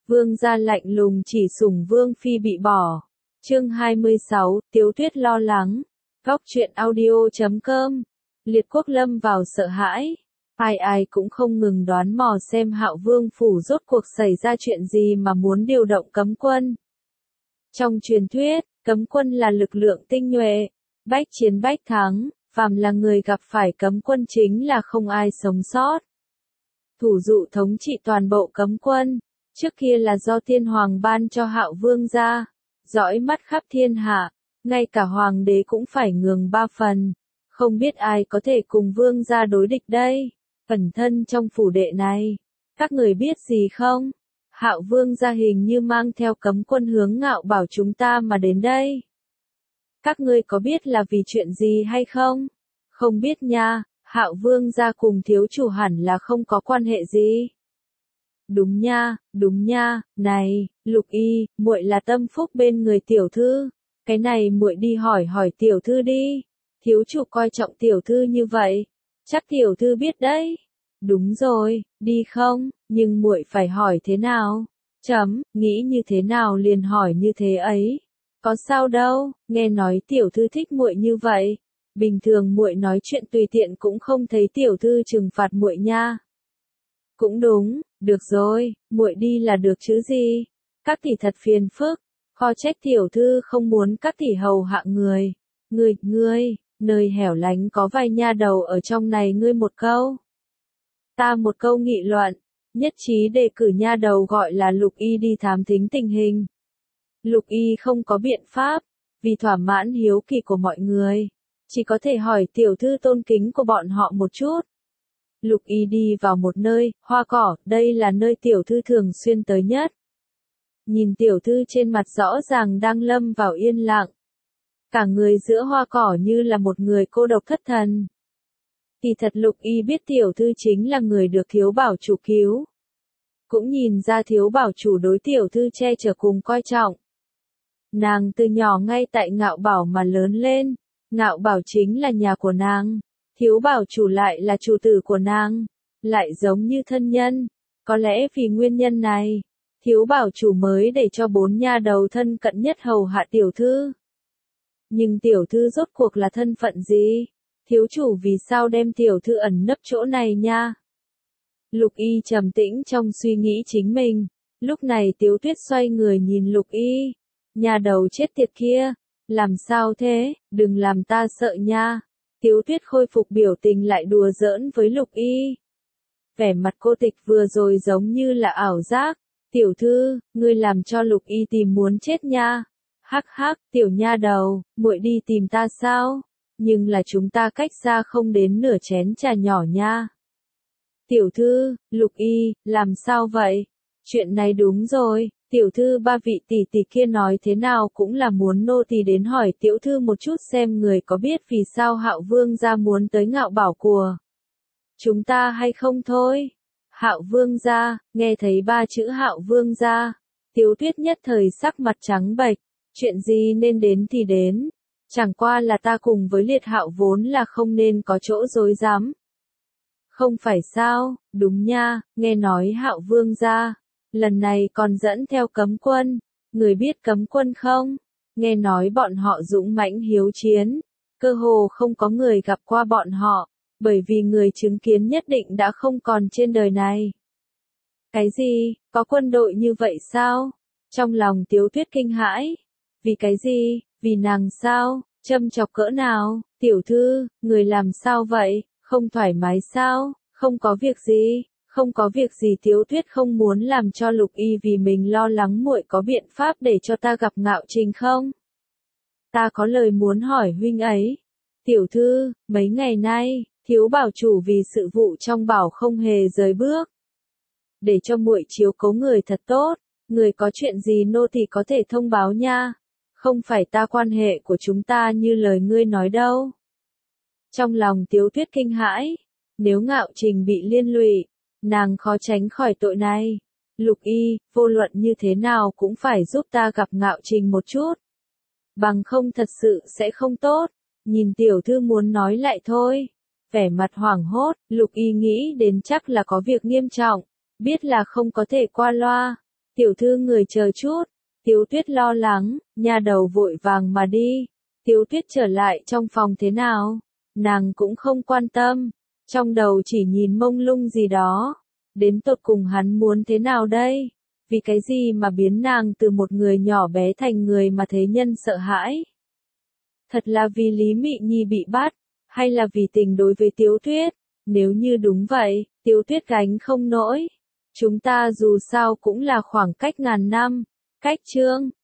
Vương gia lạnh lùng chỉ sủng Vương phi bị bỏ. Chương 26, Tiếu Tuyết lo lắng. Góc truyện audio.com. Liệt Quốc lâm vào sợ hãi. Ai cũng không ngừng đoán mò xem Hạo Vương phủ rốt cuộc xảy ra chuyện gì mà muốn điều động cấm quân. Trong truyền thuyết, cấm quân là lực lượng tinh nhuệ, bách chiến bách thắng, phàm là người gặp phải cấm quân chính là không ai sống sót. Thủ dụ thống trị toàn bộ cấm quân, trước kia là do Tiên Hoàng ban cho Hạo Vương gia, dõi mắt khắp thiên hạ, ngay cả Hoàng đế cũng phải nhường 3 phần. Không biết ai có thể cùng Vương gia đối địch đây. Ẩn thân trong phủ đệ này, các người biết gì không? Hạo Vương gia hình như mang theo cấm quân hướng Ngạo Bảo chúng ta mà đến đây. Các ngươi có biết là vì chuyện gì hay không? Không biết nha, Hạo Vương gia cùng thiếu chủ hẳn là không có quan hệ gì. Đúng nha, này, Lục Y, muội là tâm phúc bên người tiểu thư, cái này muội đi hỏi tiểu thư đi. Thiếu chủ coi trọng tiểu thư như vậy, chắc tiểu thư biết đấy. Đúng rồi, đi không, nhưng muội phải hỏi thế nào? Nghĩ như thế nào liền hỏi như thế ấy. Có sao đâu, nghe nói tiểu thư thích muội như vậy. Bình thường muội nói chuyện tùy tiện cũng không thấy tiểu thư trừng phạt muội nha. Cũng đúng, được rồi, muội đi là được chứ gì. Các tỷ thật phiền phức, khó trách tiểu thư không muốn các tỷ hầu hạ người. Ngươi, nơi hẻo lánh có vài nha đầu ở trong này, ngươi một câu, ta một câu nghị luận, nhất trí đề cử nha đầu gọi là Lục Y đi thám thính tình hình. Lục Y không có biện pháp, vì thỏa mãn hiếu kỳ của mọi người, chỉ có thể hỏi tiểu thư tôn kính của bọn họ một chút. Lục Y đi vào một nơi, hoa cỏ, đây là nơi tiểu thư thường xuyên tới nhất. Nhìn tiểu thư trên mặt rõ ràng đang lâm vào yên lặng. Cả người giữa hoa cỏ như là một người cô độc thất thần. Thì thật Lục Y biết tiểu thư chính là người được thiếu bảo chủ cứu. Cũng nhìn ra thiếu bảo chủ đối tiểu thư che chở cùng coi trọng. Nàng từ nhỏ ngay tại Ngạo Bảo mà lớn lên, Ngạo Bảo chính là nhà của nàng, thiếu bảo chủ lại là chủ tử của nàng, lại giống như thân nhân. Có lẽ vì nguyên nhân này, thiếu bảo chủ mới để cho 4 nha đầu thân cận nhất hầu hạ tiểu thư. Nhưng tiểu thư rốt cuộc là thân phận gì? Thiếu chủ vì sao đem tiểu thư ẩn nấp chỗ này nha? Lục Y trầm tĩnh trong suy nghĩ chính mình. Lúc này Tiếu Tuyết xoay người nhìn Lục Y. Nhà đầu chết tiệt kia, làm sao thế, đừng làm ta sợ nha. Tiếu Tuyết khôi phục biểu tình lại đùa giỡn với Lục Y. Vẻ mặt cô tịch vừa rồi giống như là ảo giác. Tiểu thư, ngươi làm cho Lục Y tìm muốn chết nha. Hắc, tiểu nha đầu, muội đi tìm ta sao? Nhưng là chúng ta cách xa không đến nửa chén trà nhỏ nha. Tiểu thư, Lục Y, làm sao vậy? Chuyện này đúng rồi, tiểu thư 3 vị tỷ tỷ kia nói thế nào cũng là muốn nô tỳ đến hỏi tiểu thư một chút xem người có biết vì sao Hạo Vương gia muốn tới Ngạo Bảo của chúng ta hay không thôi. Hạo Vương gia, nghe thấy 3 chữ Hạo Vương gia, Tiếu Tuyết nhất thời sắc mặt trắng bệch. Chuyện gì nên đến thì đến, chẳng qua là ta cùng với Liệt Hạo vốn là không nên có chỗ dối dám. Không phải sao, đúng nha, nghe nói Hạo Vương gia, lần này còn dẫn theo cấm quân, người biết cấm quân không? Nghe nói bọn họ dũng mãnh hiếu chiến, cơ hồ không có người gặp qua bọn họ, bởi vì người chứng kiến nhất định đã không còn trên đời này. Cái gì, có quân đội như vậy sao? Trong lòng Tiếu Tuyết kinh hãi. Vì cái gì, vì nàng sao, châm chọc cỡ nào, tiểu thư, người làm sao vậy, không thoải mái sao, không có việc gì Tiếu Tuyết không muốn làm cho Lục Y vì mình lo lắng muội có biện pháp để cho ta gặp Ngạo Trình không? Ta có lời muốn hỏi huynh ấy. Tiểu thư, mấy ngày nay, thiếu bảo chủ vì sự vụ trong bảo không hề rời bước. Để cho muội chiếu cố người thật tốt, người có chuyện gì nô tỳ có thể thông báo nha. Không phải ta quan hệ của chúng ta như lời ngươi nói đâu. Trong lòng Tiếu Tuyết kinh hãi, nếu Ngạo Trình bị liên lụy, nàng khó tránh khỏi tội này. Lục Y, vô luận như thế nào cũng phải giúp ta gặp Ngạo Trình một chút. Bằng không thật sự sẽ không tốt. Nhìn tiểu thư muốn nói lại thôi. Vẻ mặt hoảng hốt, Lục Y nghĩ đến chắc là có việc nghiêm trọng, biết là không có thể qua loa. Tiểu thư người chờ chút. Tiếu Tuyết lo lắng, nha đầu vội vàng mà đi. Tiếu Tuyết trở lại trong phòng thế nào? Nàng cũng không quan tâm. Trong đầu chỉ nhìn mông lung gì đó. Đến tột cùng hắn muốn thế nào đây? Vì cái gì mà biến nàng từ một người nhỏ bé thành người mà thế nhân sợ hãi? Thật là vì Lý Mị Nhi bị bắt, hay là vì tình đối với Tiếu Tuyết? Nếu như đúng vậy, Tiếu Tuyết gánh không nổi. Chúng ta dù sao cũng là khoảng cách ngàn năm. Cách chương